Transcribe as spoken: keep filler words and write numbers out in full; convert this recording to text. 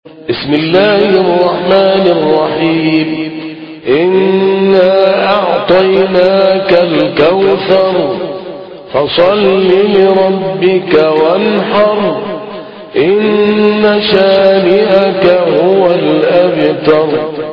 بسم الله الرحمن الرحيم إنا أعطيناك الكوثر فصل لربك وانحر إن شانئك هو الأبتر